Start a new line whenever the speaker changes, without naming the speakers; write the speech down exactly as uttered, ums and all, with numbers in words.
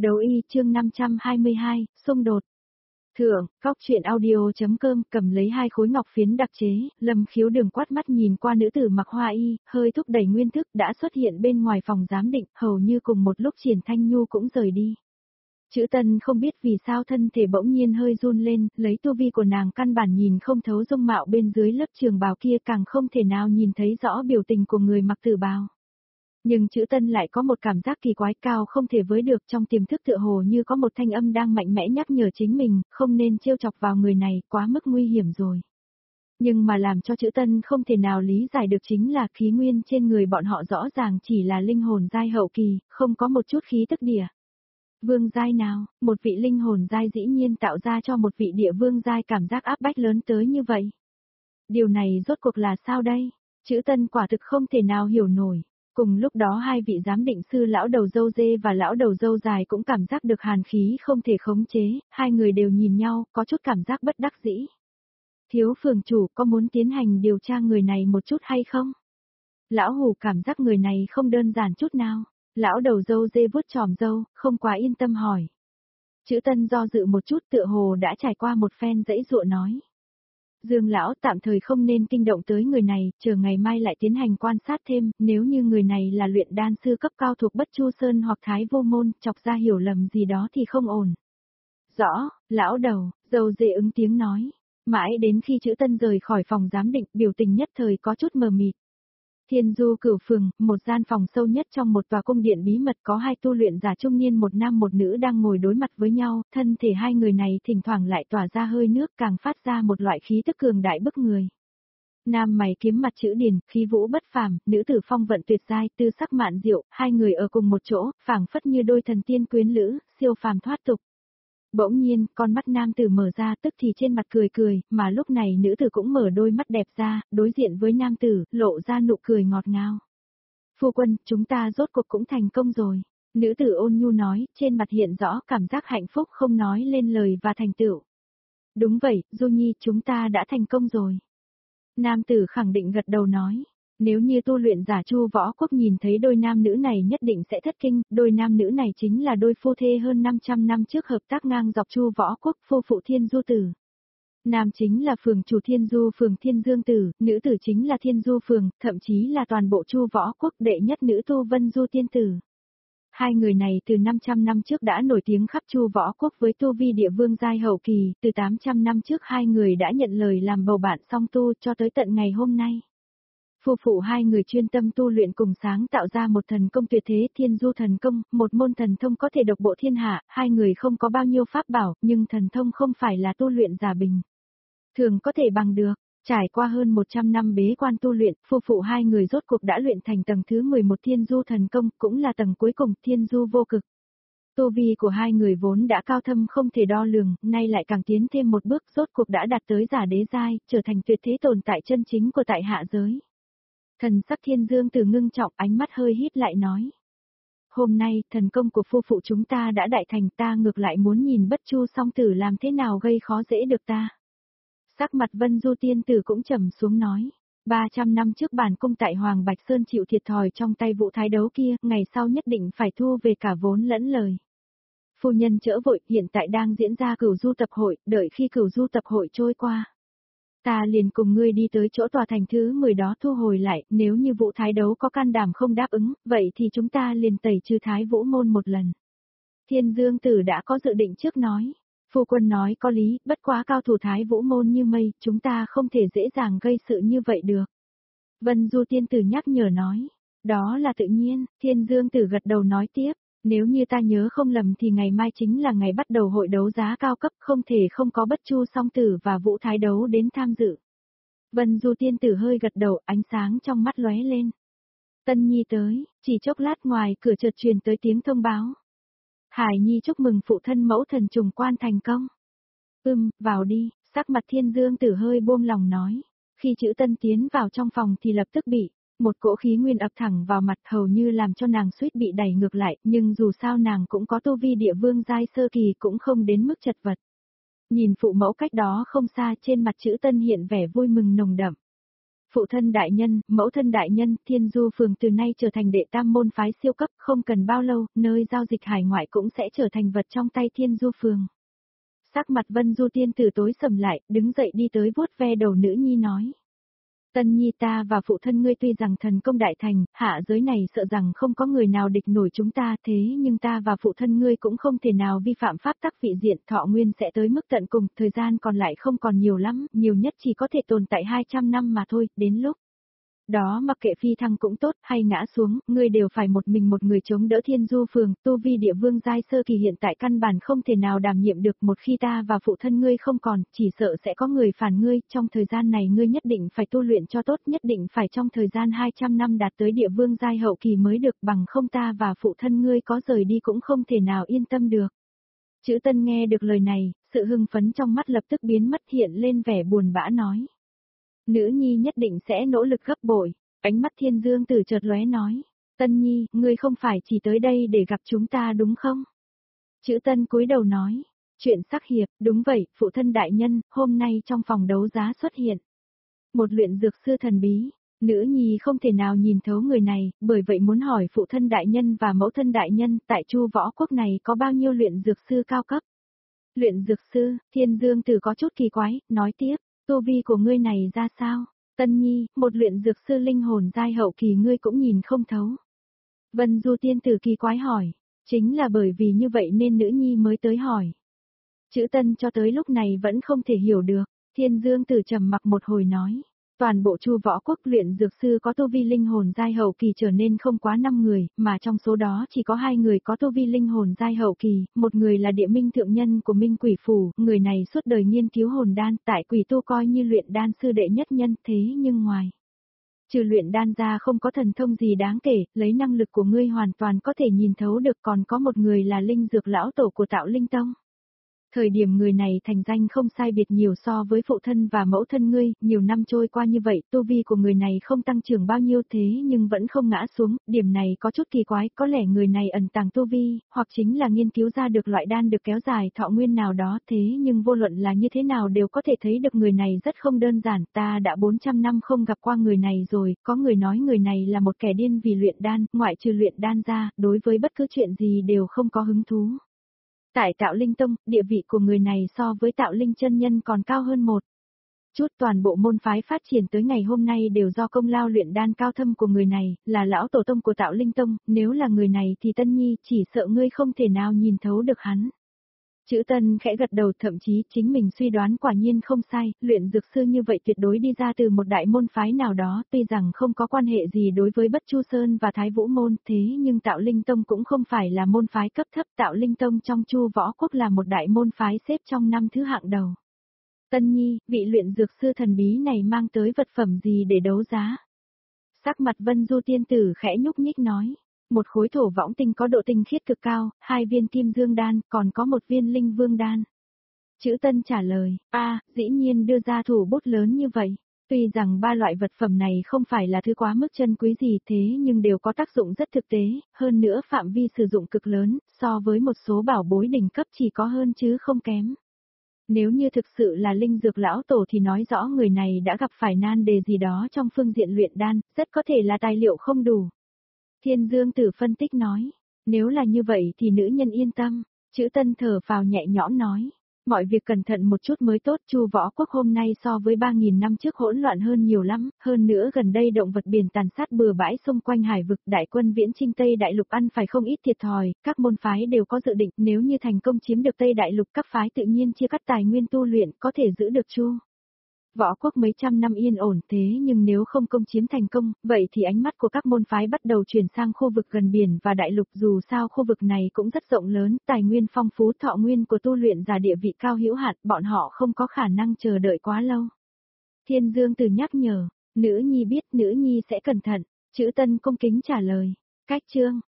Đấu y chương năm trăm hai mươi hai, xung đột. Thượng, Cóc truyện audio.com cầm lấy hai khối ngọc phiến đặc chế, Lâm Khiếu Đường quát mắt nhìn qua nữ tử mặc hoa y, hơi thúc đẩy nguyên thức đã xuất hiện bên ngoài phòng giám định, hầu như cùng một lúc Triển Thanh Nhu cũng rời đi. Chữ Tân không biết vì sao thân thể bỗng nhiên hơi run lên, lấy tu vi của nàng căn bản nhìn không thấu dung mạo bên dưới lớp trường bào kia, càng không thể nào nhìn thấy rõ biểu tình của người mặc tử bào. Nhưng chữ Tân lại có một cảm giác kỳ quái cao không thể với được, trong tiềm thức tựa hồ như có một thanh âm đang mạnh mẽ nhắc nhở chính mình, không nên trêu chọc vào người này, quá mức nguy hiểm rồi. Nhưng mà làm cho chữ Tân không thể nào lý giải được chính là khí nguyên trên người bọn họ rõ ràng chỉ là linh hồn giai hậu kỳ, không có một chút khí tức địa vương giai nào, một vị linh hồn giai dĩ nhiên tạo ra cho một vị địa vương giai cảm giác áp bách lớn tới như vậy. Điều này rốt cuộc là sao đây? Chữ Tân quả thực không thể nào hiểu nổi. Cùng lúc đó hai vị giám định sư lão đầu dâu dê và lão đầu dâu dài cũng cảm giác được hàn khí không thể khống chế, hai người đều nhìn nhau, có chút cảm giác bất đắc dĩ. Thiếu phường chủ có muốn tiến hành điều tra người này một chút hay không? Lão hủ cảm giác người này không đơn giản chút nào. Lão đầu dâu dê vuốt chòm râu, không quá yên tâm hỏi. Chữ Tân do dự một chút tựa hồ đã trải qua một phen dãy dụa nói. Dương lão tạm thời không nên kinh động tới người này, chờ ngày mai lại tiến hành quan sát thêm, nếu như người này là luyện đan sư cấp cao thuộc Bất Chu Sơn hoặc Thái Vô Môn, chọc ra hiểu lầm gì đó thì không ổn. Rõ, lão đầu, dâu dê ứng tiếng nói. Mãi đến khi chữ Tân rời khỏi phòng giám định, biểu tình nhất thời có chút mờ mịt. Thiên Du Cửu Phường, một gian phòng sâu nhất trong một tòa cung điện bí mật, có hai tu luyện giả trung niên một nam một nữ đang ngồi đối mặt với nhau, thân thể hai người này thỉnh thoảng lại tỏa ra hơi nước, càng phát ra một loại khí tức cường đại bức người. Nam mày kiếm mặt chữ điền, khí vũ bất phàm, nữ tử phong vận tuyệt giai, tư sắc mạn diệu, hai người ở cùng một chỗ, phảng phất như đôi thần tiên quyến lữ, siêu phàm thoát tục. Bỗng nhiên, con mắt nam tử mở ra, tức thì trên mặt cười cười, mà lúc này nữ tử cũng mở đôi mắt đẹp ra, đối diện với nam tử, lộ ra nụ cười ngọt ngào. Phu quân, chúng ta rốt cuộc cũng thành công rồi. Nữ tử ôn nhu nói, trên mặt hiện rõ cảm giác hạnh phúc không nói lên lời và thành tựu. Đúng vậy, Du Nhi, chúng ta đã thành công rồi. Nam tử khẳng định gật đầu nói. Nếu như tu luyện giả Chu Võ Quốc nhìn thấy đôi nam nữ này nhất định sẽ thất kinh, đôi nam nữ này chính là đôi phu thê hơn năm trăm năm trước hợp tác ngang dọc Chu Võ Quốc, phu phụ Thiên Du Tử. Nam chính là phường chủ Thiên Du phường Thiên Dương Tử, nữ tử chính là Thiên Du phường, thậm chí là toàn bộ Chu Võ Quốc đệ nhất nữ tu Vân Du Tiên Tử. Hai người này từ năm trăm năm trước đã nổi tiếng khắp Chu Võ Quốc với tu vi địa vương giai hậu kỳ, từ tám trăm năm trước hai người đã nhận lời làm bầu bạn song tu cho tới tận ngày hôm nay. Phu phụ hai người chuyên tâm tu luyện cùng sáng tạo ra một thần công tuyệt thế Thiên Du thần công, một môn thần thông có thể độc bộ thiên hạ, hai người không có bao nhiêu pháp bảo, nhưng thần thông không phải là tu luyện giả bình thường có thể bằng được. Trải qua hơn một trăm năm bế quan tu luyện, phu phụ hai người rốt cuộc đã luyện thành tầng thứ mười một Thiên Du thần công, cũng là tầng cuối cùng Thiên Du vô cực. Tu vi của hai người vốn đã cao thâm không thể đo lường, nay lại càng tiến thêm một bước, rốt cuộc đã đạt tới giả đế giai, trở thành tuyệt thế tồn tại chân chính của tại hạ giới. Thần sắc Thiên Dương Tử ngưng trọng, ánh mắt hơi hít lại nói. Hôm nay, thần công của phu phụ chúng ta đã đại thành, ta ngược lại muốn nhìn Bất Chu song tử làm thế nào gây khó dễ được ta. Sắc mặt Vân Du Tiên Tử cũng trầm xuống nói. ba trăm năm trước bản cung tại Hoàng Bạch Sơn chịu thiệt thòi trong tay vụ thái đấu kia, ngày sau nhất định phải thu về cả vốn lẫn lời. Phu nhân chỡ vội, hiện tại đang diễn ra cửu du tập hội, đợi khi cửu du tập hội trôi qua. Ta liền cùng ngươi đi tới chỗ tòa thành thứ mười đó thu hồi lại, nếu như vụ thái đấu có can đảm không đáp ứng, vậy thì chúng ta liền tẩy trừ Thái Vũ môn một lần. Thiên Dương Tử đã có dự định trước nói. Phu quân nói có lý, bất quá cao thủ Thái Vũ môn như mây, chúng ta không thể dễ dàng gây sự như vậy được. Vân Du Tiên Tử nhắc nhở nói. Đó là tự nhiên, Thiên Dương Tử gật đầu nói tiếp. Nếu như ta nhớ không lầm thì ngày mai chính là ngày bắt đầu hội đấu giá cao cấp, không thể không có Bất Chu song tử và Vũ Thái đấu đến tham dự. Vân Du Tiên Tử hơi gật đầu, ánh sáng trong mắt lóe lên. Tân Nhi tới, chỉ chốc lát ngoài cửa chợt truyền tới tiếng thông báo. Hải Nhi chúc mừng phụ thân mẫu thần trùng quan thành công. Ừm, vào đi, sắc mặt Thiên Dương Tử hơi buông lòng nói. Khi chữ Tân tiến vào trong phòng thì lập tức bị một cỗ khí nguyên ập thẳng vào mặt, hầu như làm cho nàng suýt bị đẩy ngược lại, nhưng dù sao nàng cũng có tu vi địa vương giai sơ kỳ, cũng không đến mức chật vật. Nhìn phụ mẫu cách đó không xa, trên mặt chữ Tân hiện vẻ vui mừng nồng đậm. Phụ thân đại nhân, mẫu thân đại nhân, Thiên Du Phường từ nay trở thành đệ tam môn phái siêu cấp, không cần bao lâu, nơi giao dịch hải ngoại cũng sẽ trở thành vật trong tay Thiên Du Phường. Sắc mặt Vân Du tiên tử tối sầm lại, đứng dậy đi tới vuốt ve đầu nữ nhi nói. Tân nhi ta và phụ thân ngươi tuy rằng thần công đại thành, hạ giới này sợ rằng không có người nào địch nổi chúng ta, thế nhưng ta và phụ thân ngươi cũng không thể nào vi phạm pháp tắc vị diện, thọ nguyên sẽ tới mức tận cùng, thời gian còn lại không còn nhiều lắm, nhiều nhất chỉ có thể tồn tại hai trăm năm mà thôi, đến lúc đó mặc kệ phi thăng cũng tốt, hay ngã xuống, ngươi đều phải một mình một người chống đỡ Thiên Du Phường, tu vi địa vương giai sơ kỳ hiện tại căn bản không thể nào đảm nhiệm được, một khi ta và phụ thân ngươi không còn, chỉ sợ sẽ có người phản ngươi, trong thời gian này ngươi nhất định phải tu luyện cho tốt, nhất định phải trong thời gian hai trăm năm đạt tới địa vương giai hậu kỳ mới được, bằng không ta và phụ thân ngươi có rời đi cũng không thể nào yên tâm được. Chữ Tân nghe được lời này, sự hưng phấn trong mắt lập tức biến mất, hiện lên vẻ buồn bã nói. Nữ nhi nhất định sẽ nỗ lực gấp bội, ánh mắt Thiên Dương Tử chợt lóe nói, Tân nhi, ngươi không phải chỉ tới đây để gặp chúng ta đúng không? Chữ Tân cúi đầu nói, chuyện sắc hiệp, đúng vậy, phụ thân đại nhân, hôm nay trong phòng đấu giá xuất hiện. Một luyện dược sư thần bí, nữ nhi không thể nào nhìn thấu người này, bởi vậy muốn hỏi phụ thân đại nhân và mẫu thân đại nhân, tại Chu Võ Quốc này có bao nhiêu luyện dược sư cao cấp? Luyện dược sư, Thiên Dương Tử có chút kỳ quái, nói tiếp. Tu vi của ngươi này ra sao? Tân nhi, một luyện dược sư linh hồn giai hậu kỳ ngươi cũng nhìn không thấu. Vân Du tiên tử kỳ quái hỏi, chính là bởi vì như vậy nên nữ nhi mới tới hỏi. Chữ Tân cho tới lúc này vẫn không thể hiểu được, Thiên Dương Tử trầm mặc một hồi nói. Toàn bộ Chu Võ Quốc luyện dược sư có tu vi linh hồn giai hậu kỳ trở nên không quá năm người, mà trong số đó chỉ có hai người có tu vi linh hồn giai hậu kỳ, một người là địa minh thượng nhân của Minh Quỷ Phủ, người này suốt đời nghiên cứu hồn đan, tại Quỷ Tu coi như luyện đan sư đệ nhất nhân, thế nhưng ngoài trừ luyện đan ra không có thần thông gì đáng kể, lấy năng lực của ngươi hoàn toàn có thể nhìn thấu được, còn có một người là linh dược lão tổ của Tạo Linh Tông. Thời điểm người này thành danh không sai biệt nhiều so với phụ thân và mẫu thân ngươi, nhiều năm trôi qua như vậy, tu vi của người này không tăng trưởng bao nhiêu thế nhưng vẫn không ngã xuống, điểm này có chút kỳ quái, có lẽ người này ẩn tàng tu vi, hoặc chính là nghiên cứu ra được loại đan được kéo dài thọ nguyên nào đó, thế nhưng vô luận là như thế nào đều có thể thấy được người này rất không đơn giản, ta đã bốn trăm năm không gặp qua người này rồi, có người nói người này là một kẻ điên vì luyện đan, ngoại trừ luyện đan ra, đối với bất cứ chuyện gì đều không có hứng thú. Tại Tạo Linh Tông, địa vị của người này so với Tạo Linh chân nhân còn cao hơn một chút, toàn bộ môn phái phát triển tới ngày hôm nay đều do công lao luyện đan cao thâm của người này, là lão tổ tông của Tạo Linh Tông, nếu là người này thì Tân nhi chỉ sợ ngươi không thể nào nhìn thấu được hắn. Chữ Tân khẽ gật đầu, thậm chí chính mình suy đoán quả nhiên không sai, luyện dược sư như vậy tuyệt đối đi ra từ một đại môn phái nào đó, tuy rằng không có quan hệ gì đối với Bất Chu Sơn và Thái Vũ Môn, thế nhưng Tạo Linh Tông cũng không phải là môn phái cấp thấp, Tạo Linh Tông trong Chu Võ Quốc là một đại môn phái xếp trong năm thứ hạng đầu. Tân nhi, vị luyện dược sư thần bí này mang tới vật phẩm gì để đấu giá? Sắc mặt Vân Du tiên tử khẽ nhúc nhích nói. Một khối thổ võng tinh có độ tinh khiết cực cao, hai viên kim dương đan, còn có một viên linh vương đan. Chữ Tân trả lời, a, dĩ nhiên đưa ra thủ bút lớn như vậy. Tuy rằng ba loại vật phẩm này không phải là thứ quá mức chân quý gì thế nhưng đều có tác dụng rất thực tế, hơn nữa phạm vi sử dụng cực lớn, so với một số bảo bối đỉnh cấp chỉ có hơn chứ không kém. Nếu như thực sự là linh dược lão tổ thì nói rõ người này đã gặp phải nan đề gì đó trong phương diện luyện đan, rất có thể là tài liệu không đủ. Thiên Dương Tử phân tích nói, nếu là như vậy thì nữ nhân yên tâm, chữ Tân thở phào nhẹ nhõm nói, mọi việc cẩn thận một chút mới tốt, Chu Võ Quốc hôm nay so với ba nghìn năm trước hỗn loạn hơn nhiều lắm, hơn nữa gần đây động vật biển tàn sát bừa bãi xung quanh hải vực, đại quân viễn chinh Tây Đại Lục ăn phải không ít thiệt thòi, các môn phái đều có dự định, nếu như thành công chiếm được Tây Đại Lục các phái tự nhiên chia cắt tài nguyên tu luyện, có thể giữ được Chu Võ Quốc mấy trăm năm yên ổn, thế nhưng nếu không công chiếm thành công, vậy thì ánh mắt của các môn phái bắt đầu chuyển sang khu vực gần biển và đại lục, dù sao khu vực này cũng rất rộng lớn, tài nguyên phong phú, thọ nguyên của tu luyện giả địa vị cao hữu hạn, bọn họ không có khả năng chờ đợi quá lâu. Thiên Dương Tử nhắc nhở, nữ nhi biết, nữ nhi sẽ cẩn thận, chữ Tân cung kính trả lời. Cách chương